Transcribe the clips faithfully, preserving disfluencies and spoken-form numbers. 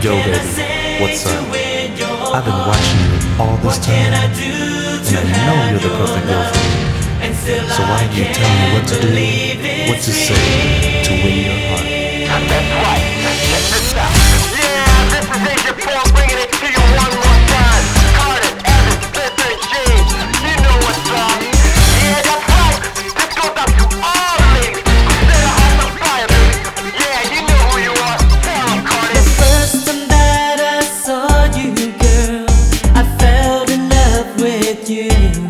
Yo baby, what's up? I've been watching you all this time, and I know you're the perfect girl for me. So why don't you tell me what to do, what to say to win your heart? That's right. Check this out. Yeah, this is Agent Paul bringing it to you one more time. Carter, Evans, Spencer, and James. You know what's up. Yeah, that's right. This goes out to all the ladies. Set a house on fire, baby. Yeah, you know who you are. Tell them, Carter. The first time that I saw you, girl, I fell in love with you.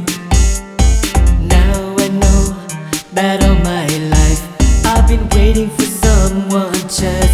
Now I know that all my life I've been waiting for someone just